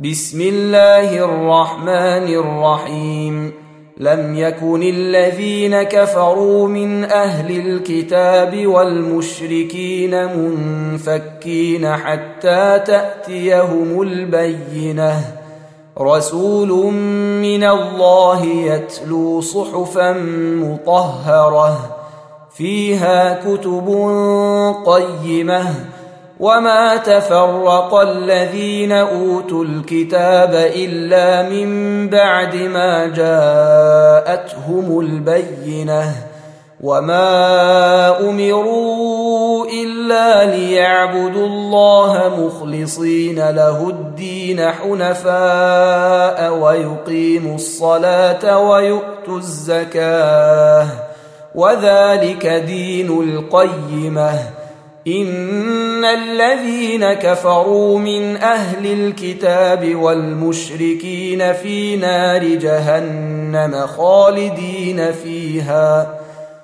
بسم الله الرحمن الرحيم لم يكن الذين كفروا من أهل الكتاب والمشركين منفكين حتى تأتيهم البينة رسول من الله يتلو صحفا مطهرة فيها كتب قيمة وما تفرق الذين أوتوا الكتاب إلا من بعد ما جاءتهم البينة وما أمروا إلا ليعبدوا الله مخلصين له الدين حنفاء ويقيموا الصلاة ويؤتوا الزكاة وذلك دين القيمة إن الذين كفروا من أهل الكتاب والمشركين في نار جهنم خالدين فيها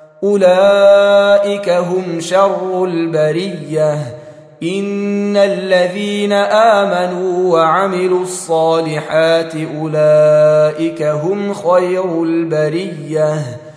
أولئك هم شر البرية إن الذين آمنوا وعملوا الصالحات أولئك هم خير البرية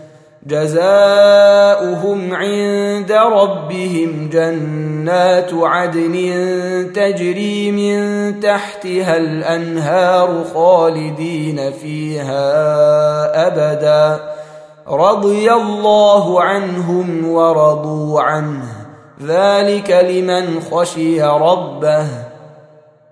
جزاؤهم عند ربهم جنات عدن تجري من تحتها الأنهار خالدين فيها أبدا رضي الله عنهم ورضوا عنه ذلك لمن خشي ربه